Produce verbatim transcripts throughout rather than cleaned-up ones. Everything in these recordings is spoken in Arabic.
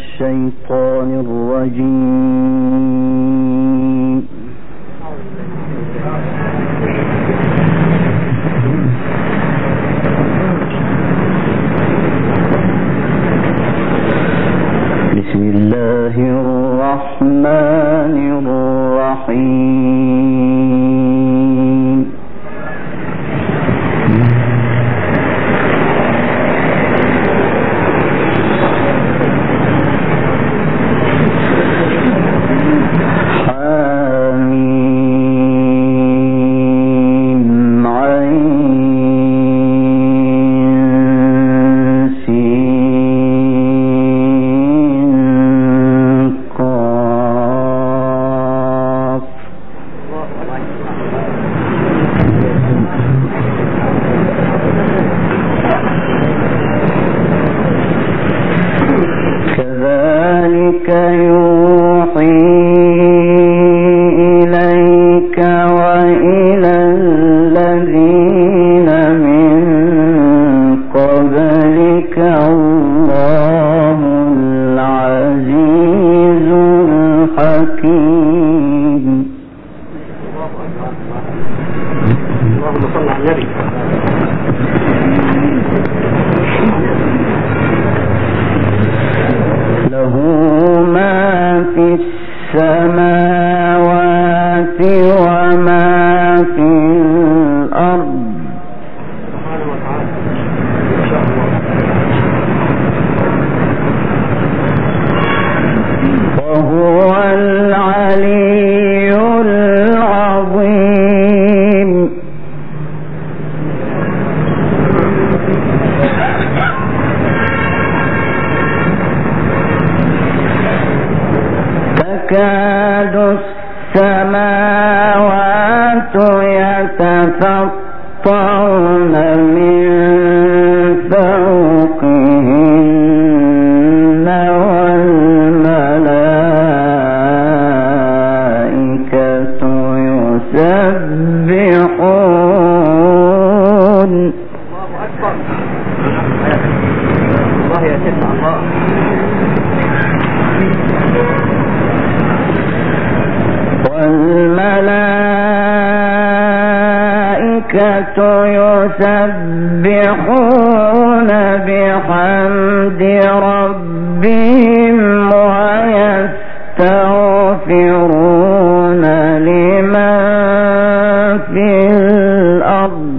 الشيطان الرجيم. بسم الله الرحمن الرحيم. له ما في السماوات وما في الأرض وهو العلي العظيم. تكاد السماوات يتفطرن من فوقهن والملائكة يسبحون. الله أكبر. الله يسبح الله. والملائكة يسبحون بحمد ربهم ويستغفرون لمن في الأرض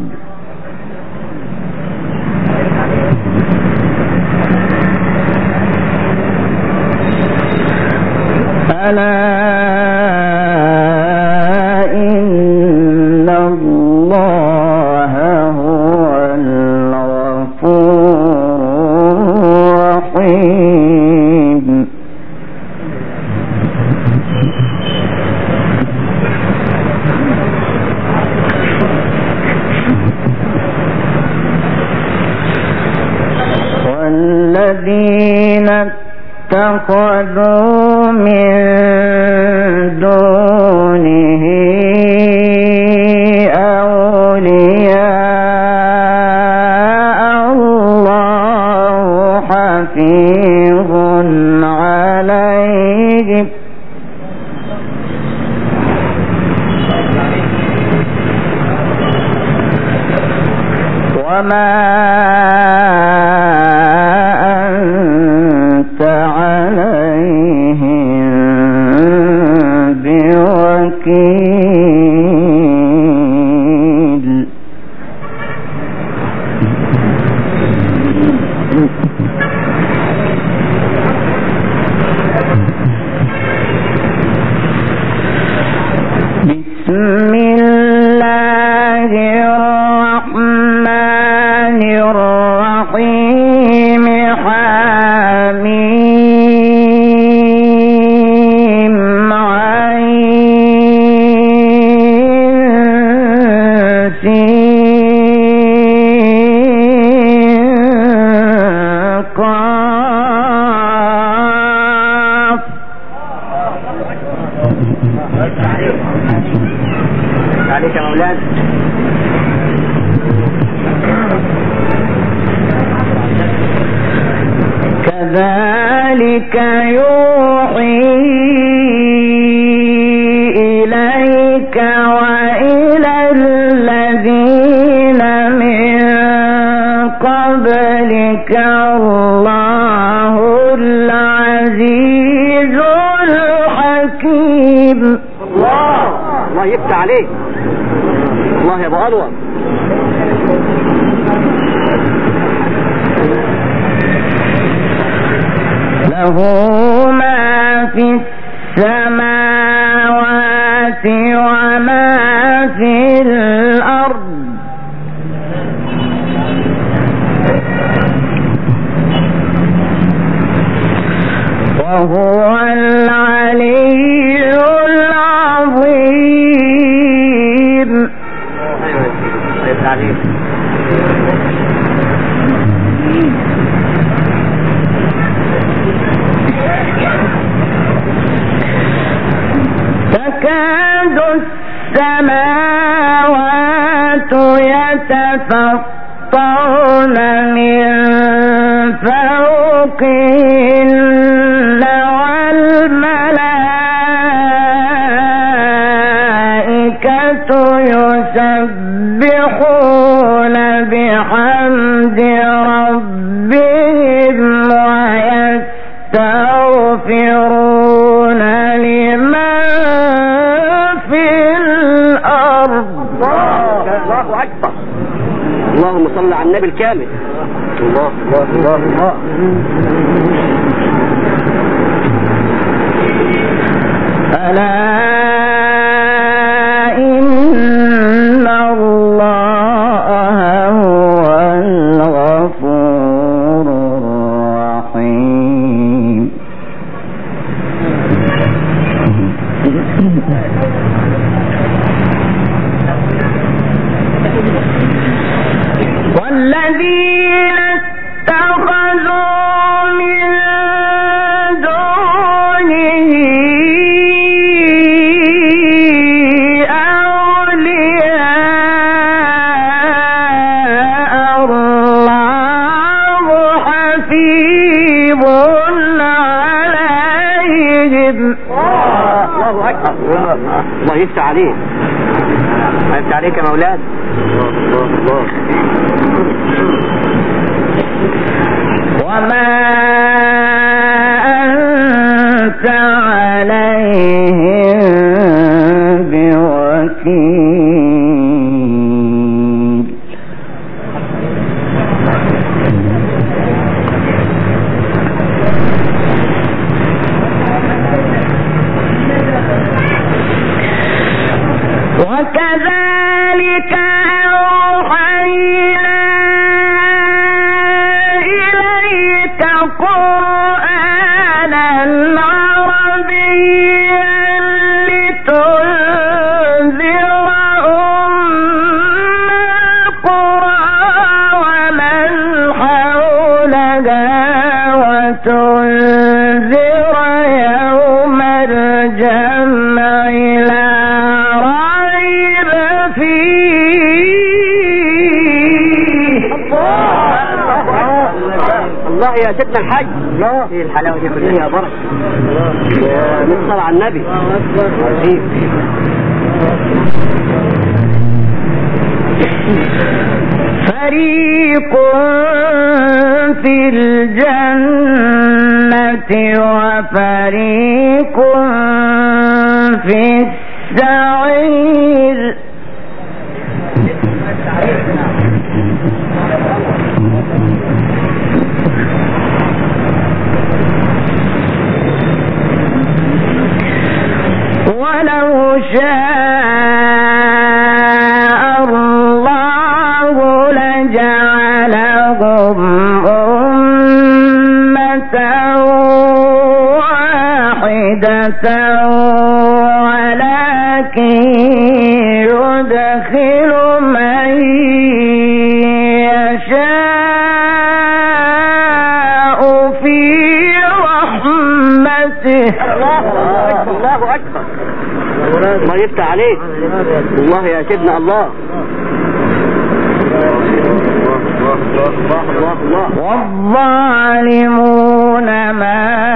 ألا إن الله هو الغفور الرحيم. والذين اتخذوا من دونه أولياء الله حفيظ عليهم وما أنت عليهم بوكيل. بسم الله الرحمن الرحيم. حميم عين سين قاف. عليك يا مولانا. كذلك كذلك يوحي إليك وإلى الذين من قبلك الله العزيز الحكيم. الله الله يفتح عليك. الله يا ابو انور. له ما في السماوات وما في الأرض وهو العلي العظيم. تكاد السماوات يتفطرن من فوقهن والملائكة يسبحون بحمد ربهم ويستغفرون لمن في الأرض. الله أكبر. اللهم صل على النبي الكامل. الله الله الله الله. ألا إن الله هو الغفور الرحيم. والذين اتخذوا من دونه أولياء الله حفيظ عليهم. الله أكبر. الله يفتح عليك. الله يفتح عليك يا مولانا. الله الله. وما أنت عليهم بوكيل. وكذلك أوحينا إليك قرآنا عربيا لتنذر أم القرى ومن حولها وتنذر يوم الجمع لا ريب فيه. الله يا سيدنا الحاج. الله ايه الحلاوه دي كلها يا بركه. يا نصر على النبي. عجيب. فريق في الجنة وفريق في السعير. ولو شاء الله لجعلهم أمة واحدة ولكن يدخل من يشاء في رحمته. الله أكبر. الله يفتح عليك. الله يا سيدنا الله. والظالمون ما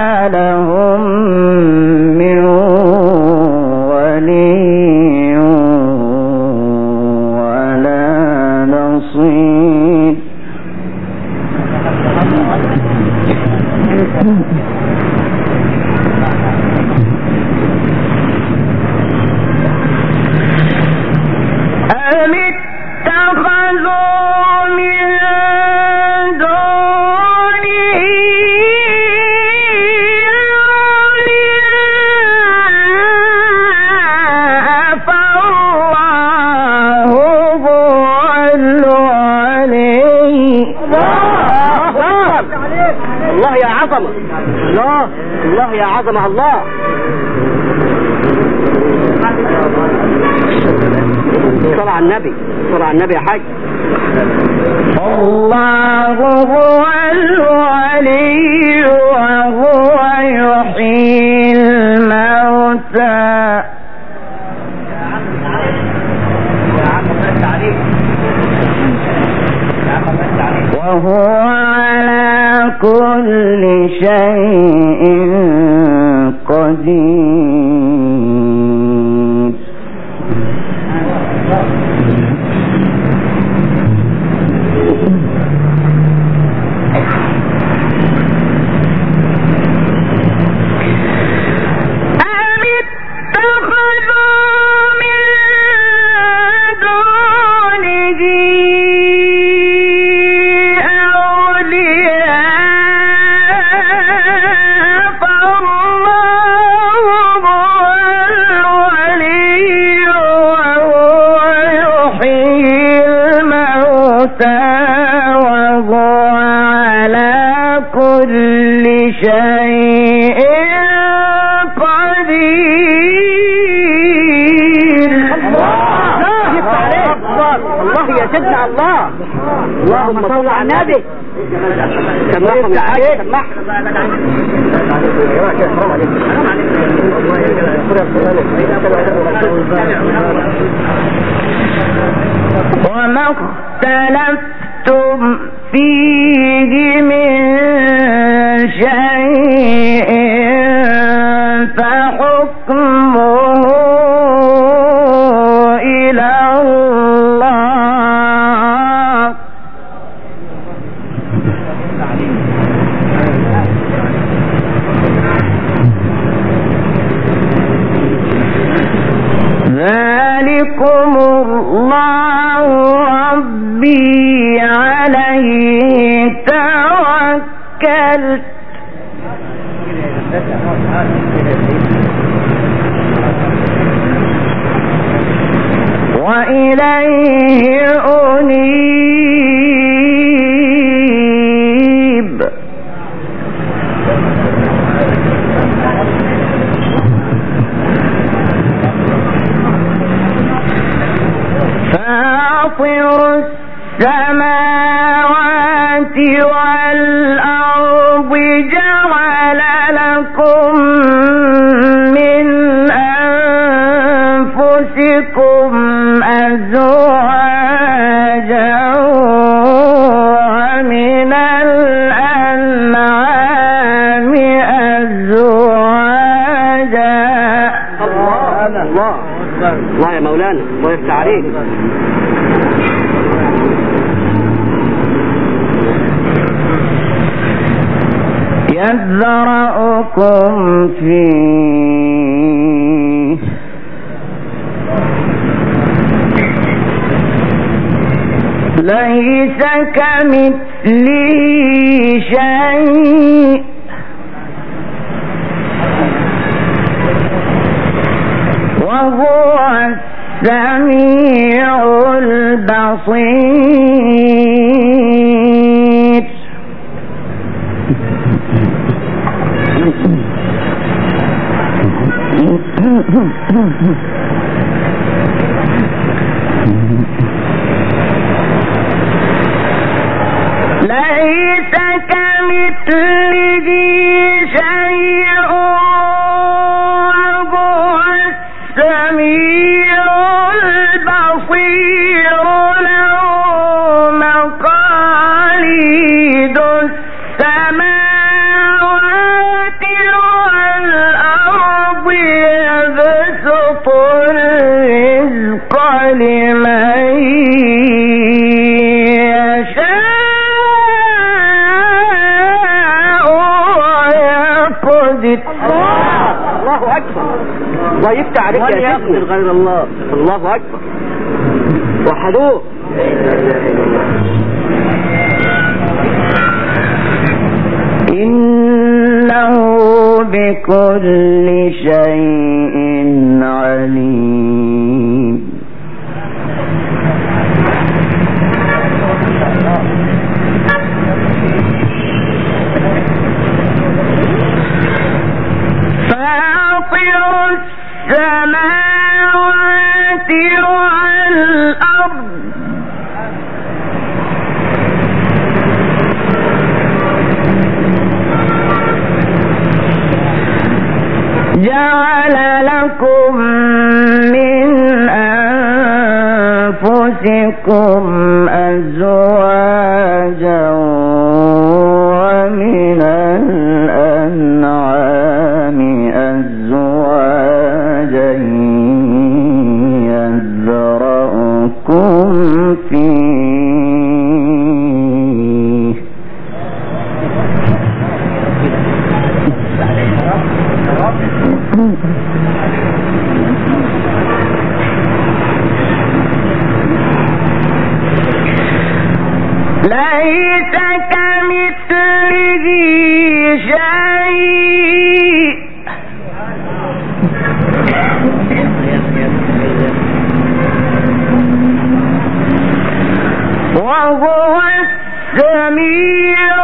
الله يا عظمة الله الله يا عظمة الله. صلى على النبي صلى على النبي يا حاج. الله هو الولي وهو يحيي الموتى وهو على كل شيء قدير. شيء قدير. الله يا سيدنا الله. اللهم صل على النبي. سمعهم يا حاج سمعهم. وما اختلفتم فيه من شيء فحكمه إلى الله. ذلكم الله ربي عليه توكلت وإليه أنيب. فاطر السماوات والأرض جعل لكم من أنفسكم أزواجا ومن الأنعام أزواجا. الله الله الله يا مولانا الله يفتح عليك. يذرأكم فيه ليس كمثله شيء وهو السميع البصير. ليس كمثله شيء وهو السميع البصير. له مقاليد السماوات والأرض يبسط الرزق لمن الله أكبر. الله يفتح عليك يا سيدنا غير الله. الله أكبر. وحدوه. إنه بكل شيء عليم. أنفسكم أزواجا ومن الأنعام أزواجا يذرأكم فيه ليس كمثله شيء وهو السميع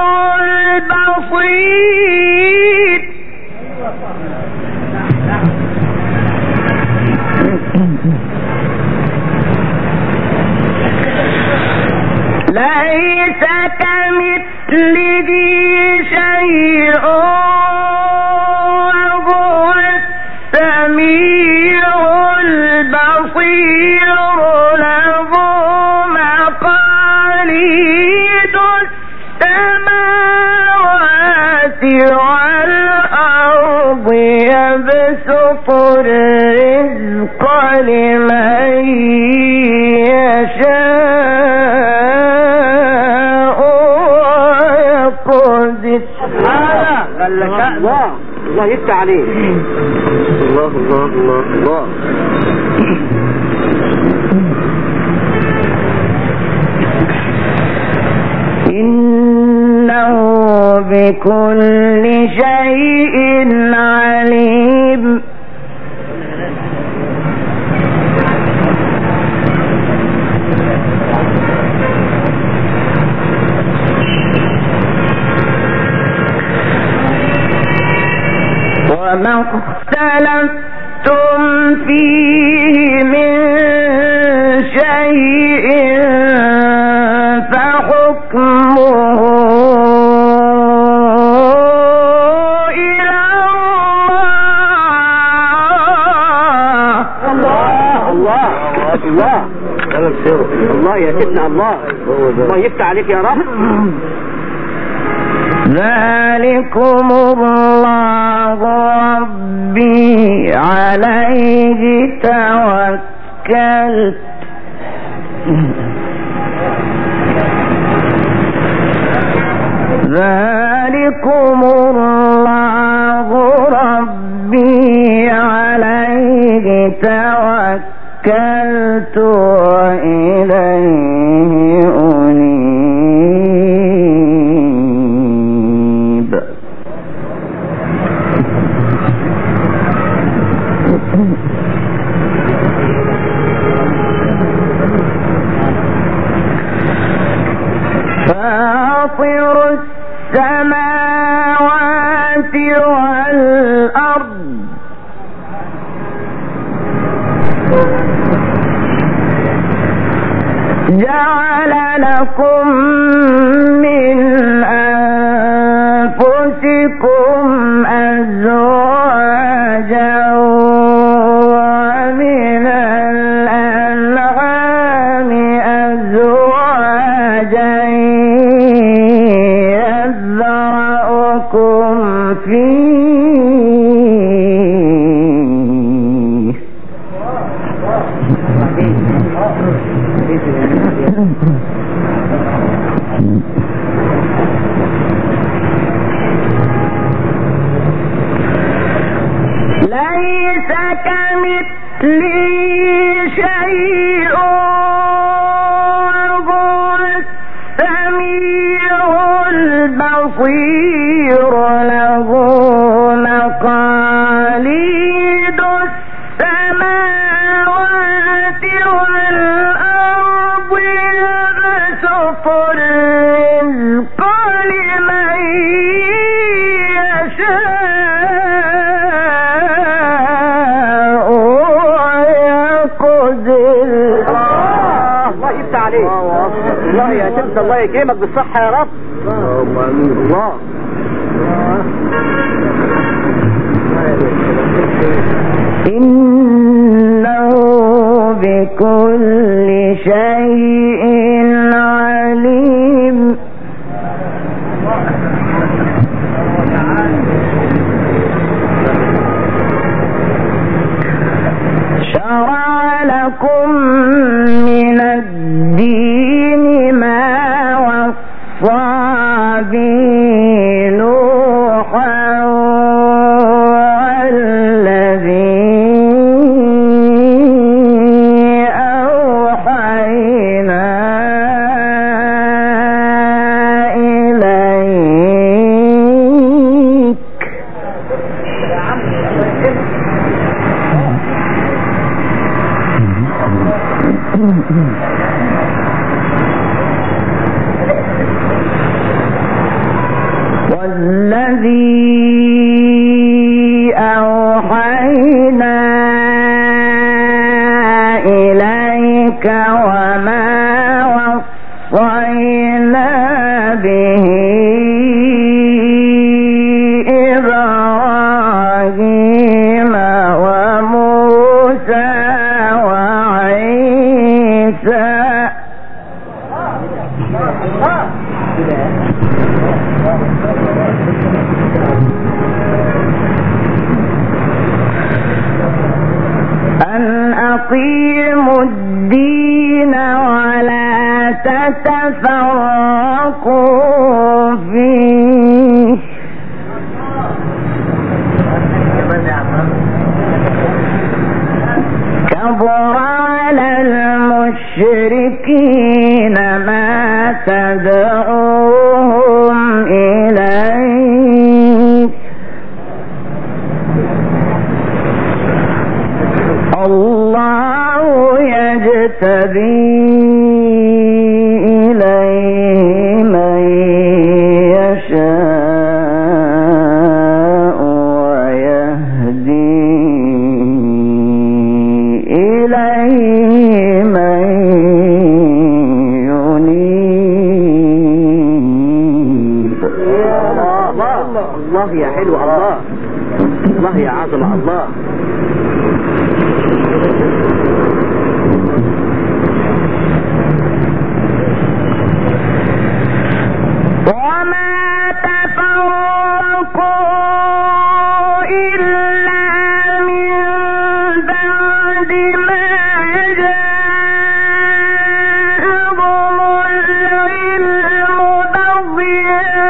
البصير ليس كمثله شيء وهو السميع البصير له مقاليد السماوات والأرض يبسط الرزق لمن يشاء ويقدر. الله الله يفتح عليه. الله الله الله الله. إنه بكل شيء عليم. وما اختلفتم فيه من شيء فحكمه إلى الله. الله الله الله يا سيدنا الله. الله يفتح عليك يا رب. ذلكم الله ربي عليه توكلت ذلكم الله ربي عليه توكلت وإليه أنيب. فاطر السماوات والأرض جعل لكم من أنفسكم أزواجا ومن الأنعام أزواجا يذرأكم فيه ليس كمثله شيء وهو السميع البصير له مقاليد السماوات والأرض يبسط الرزق لمن يشاء ويقدر. الله يفتح عليك. الله يا سيدنا الله يكرمك بالصحة يا رب. الله إنه بكل بكل شيء عليم شرع لكم من الدين ما وصى به نوحا والذي أوحينا إليك والذي أوحينا إليك وما وصينا به إبراهيم وموسى وعيسى أن أقيموا الدين ولا تتفرقوا فيه كبر على المشركين ما تدعوهم إليه الله يجتبي إليه من يشاء ويهدي إليه من ينيب. الله يا حلو، الله الله يا عظم الله. وما تفرقوا إلا من بعد ما جاءهم العلم بغيا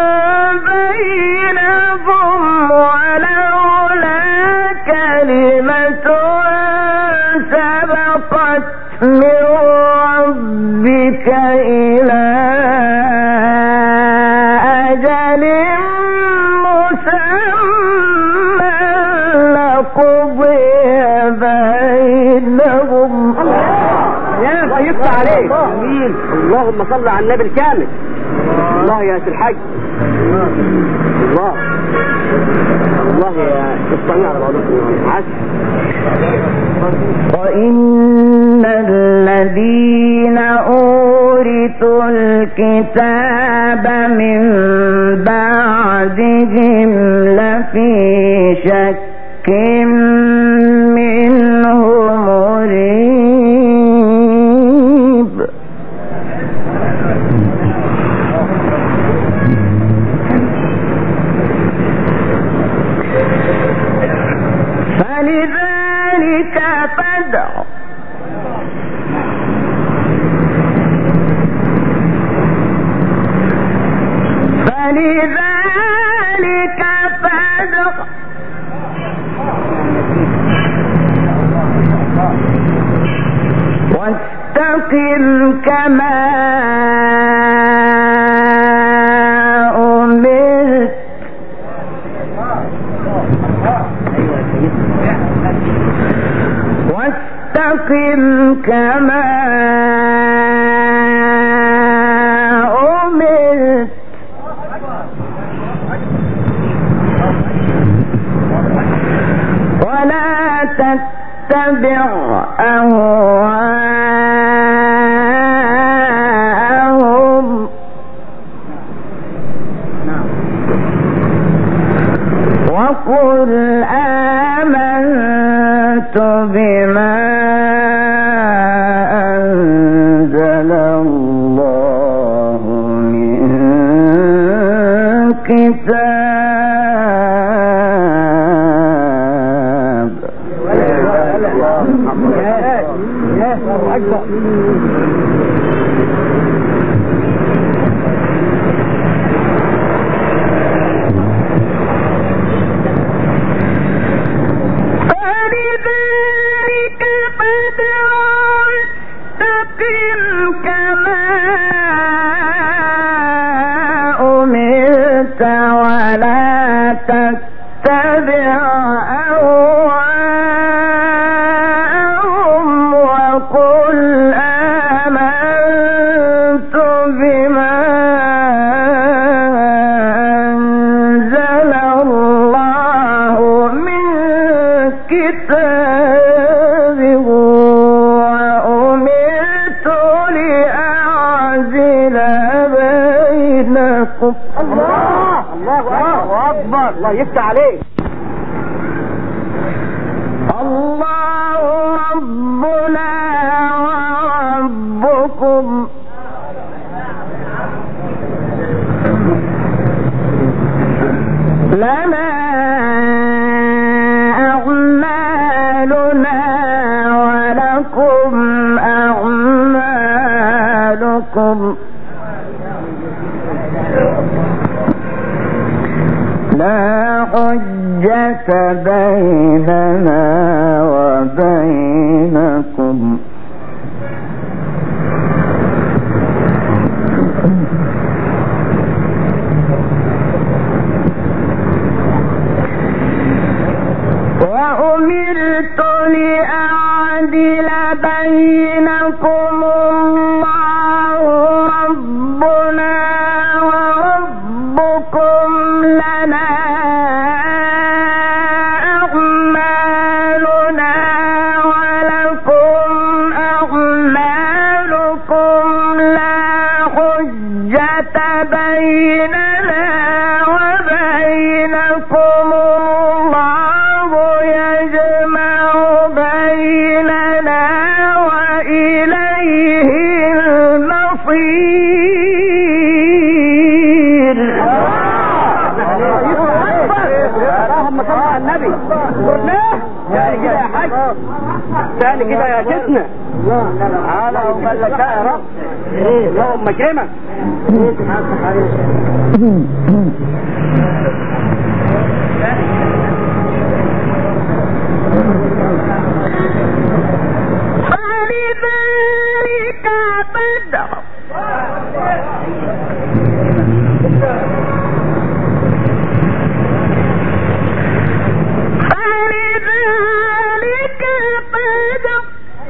بينهم ولولا كلمة سبقت من ربك إلى أجل مسمى لقضي بينهم. يا الله يفتح عليك. امين. اللهم صل على النبي الكامل. الله يا سي الحاج. الله الله يا الصنيع على بعضكم. وإن الذين أورثوا الكتاب من بعدهم لفي شك منه مريب. فلذلك فادع فلذلك فادع واستقم كما أمرت واستقم كما أمرت ولا تتبع أهواءهم وقل آمنت بما الكتاب فلذلك فادع واستقم كما أمرت ولا تتبع أهواءهم وقل آمنت بما أنزل الله من كتاب وأمرت لأعدل بينكم. الله الله اكبر، الله يفتح عليك. الله ربنا وربكم لنا أعمالنا ولكم أعمالكم لا حجة بيننا وبينكم وأمرت لأعدل بينكم الله ربنا وربكم لنا أعمالنا ولكم أعمالكم لا حجة بيننا وبينكم الله يجمع بيننا وإليه المصير. اللهم صل على النبي. تاني كده يا حاج، تاني كده يا شيخنا. تعالى وقال لك يا رب اللهم اكرمك. فلذلك فادع فلذلك فادع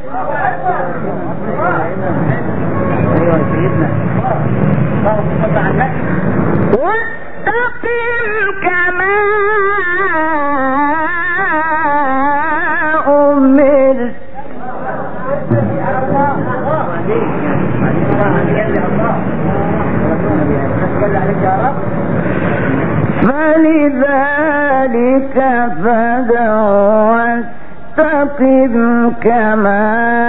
واستقم كما أمرت فلذلك فادع واستقم كما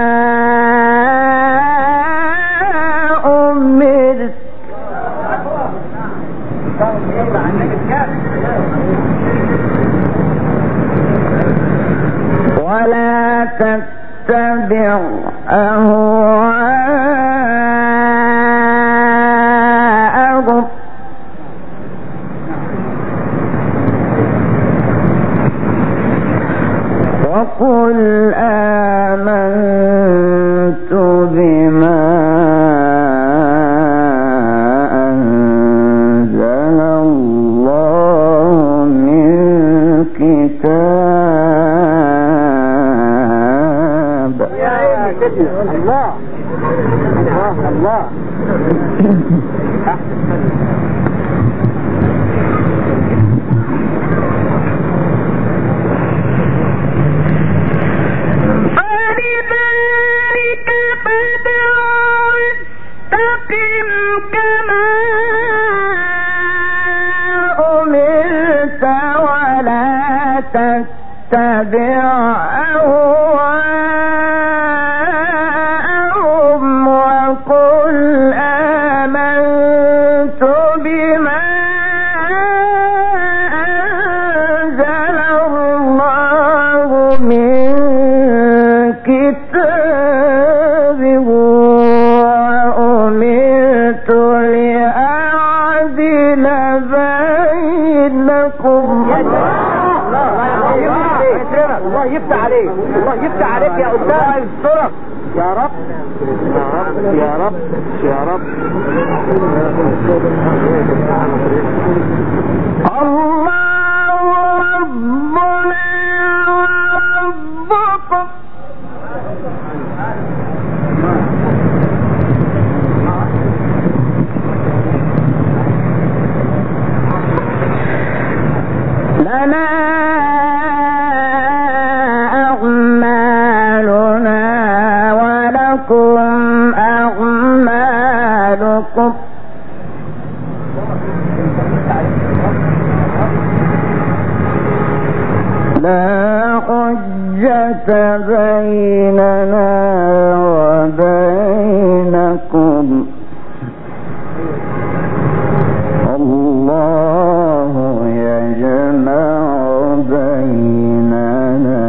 أمرت ولا تتبع أهواءهم وقل آمنت بما أنزل الله من كتاب. يا سيدنا الله الله الله. فلذلك فادع واستقم كما أمرت ولا تتبع أهواءهم وقل آمنت بما بينكم. الله يفتح عليك، الله يفتح عليك يا أستاذ. يا رب يا رب يا رب يا رب. الله ربنا وربكم لنا أعمالنا ولكم أعمالكم لا حجة بيننا وبينكم الله يجمع بيننا.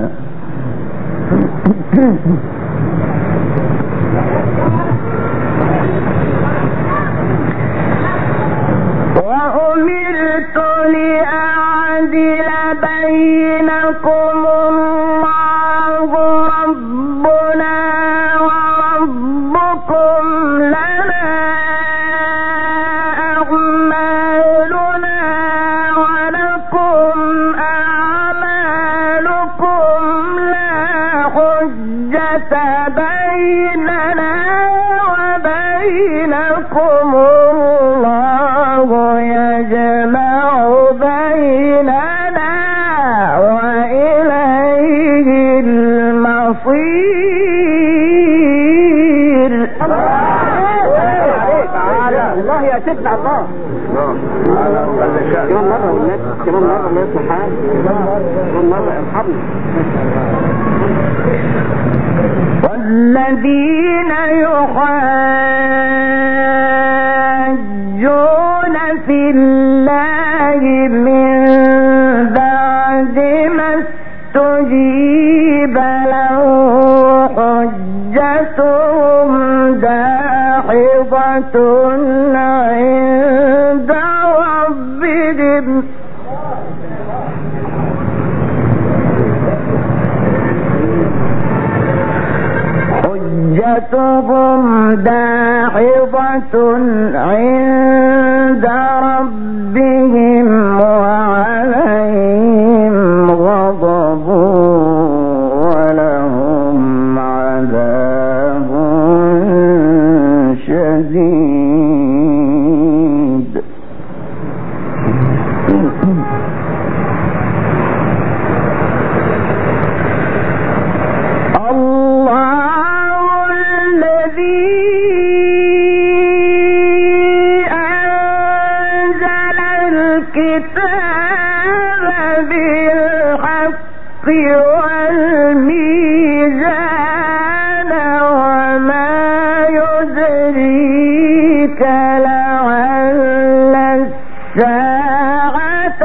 وأمرت لأعدل بينكم الله ربنا وربكم لنا أعمالنا ولكم أعمالكم لا حجة بيننا وبينكم الله يجمع بيننا وإليه المصير. الله يا سيدنا الله. كمان مرة والناس كمان مرة ما يسمع حاجة كمان مرة ارحمنا. والذين يحاجون في الله من بعد ما استجيب له حجتهم داحضة عند ربهم حجتهم داحضة عند ربهم وعليهم غضب ولهم عذاب شديد. والميزان وما يدريك لعل الساعة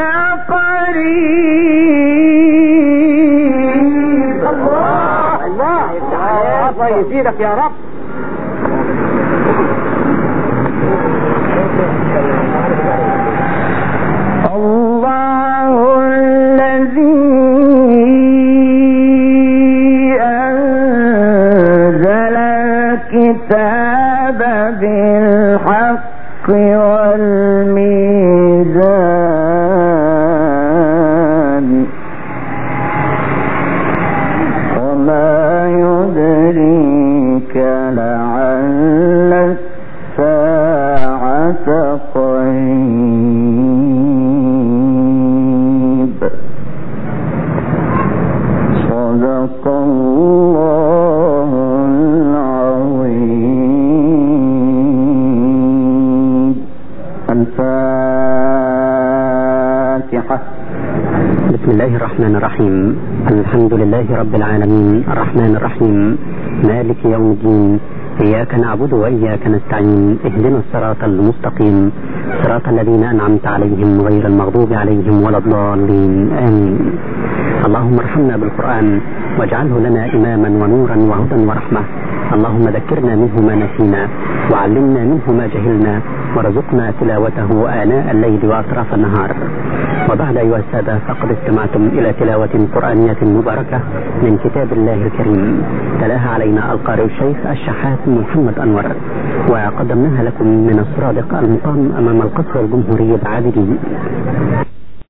قريب. الله الله الله يزيدك يا رب. الله الذي أنزل الكتاب بالحق والميزان وما يدريك لعل الساعة قريب. صدق الله العظيم. الفاتحة. بسم الله الرحمن الرحيم. الحمد لله رب العالمين الرحمن الرحيم مالك يوم الدين. إياك نعبد وإياك نستعين. اهدنا الصراط المستقيم صراط الذين أنعمت عليهم غير المغضوب عليهم ولا الضالين آمين. اللهم ارحمنا بالقرآن واجعله لنا إماما ونورا وهدى ورحمة. اللهم ذكرنا منه ما نسينا وعلمنا منه ما جهلنا وارزقنا تلاوته آناء الليل وأطراف النهار. وبعد أيها السادة فقد استمعتم إلى تلاوة قرآنية مباركة من كتاب الله الكريم تلاها علينا القارئ الشيخ الشحات محمد أنور، وقدمناها لكم من الصرادق المقام أمام القصر الجمهوري بعابدين.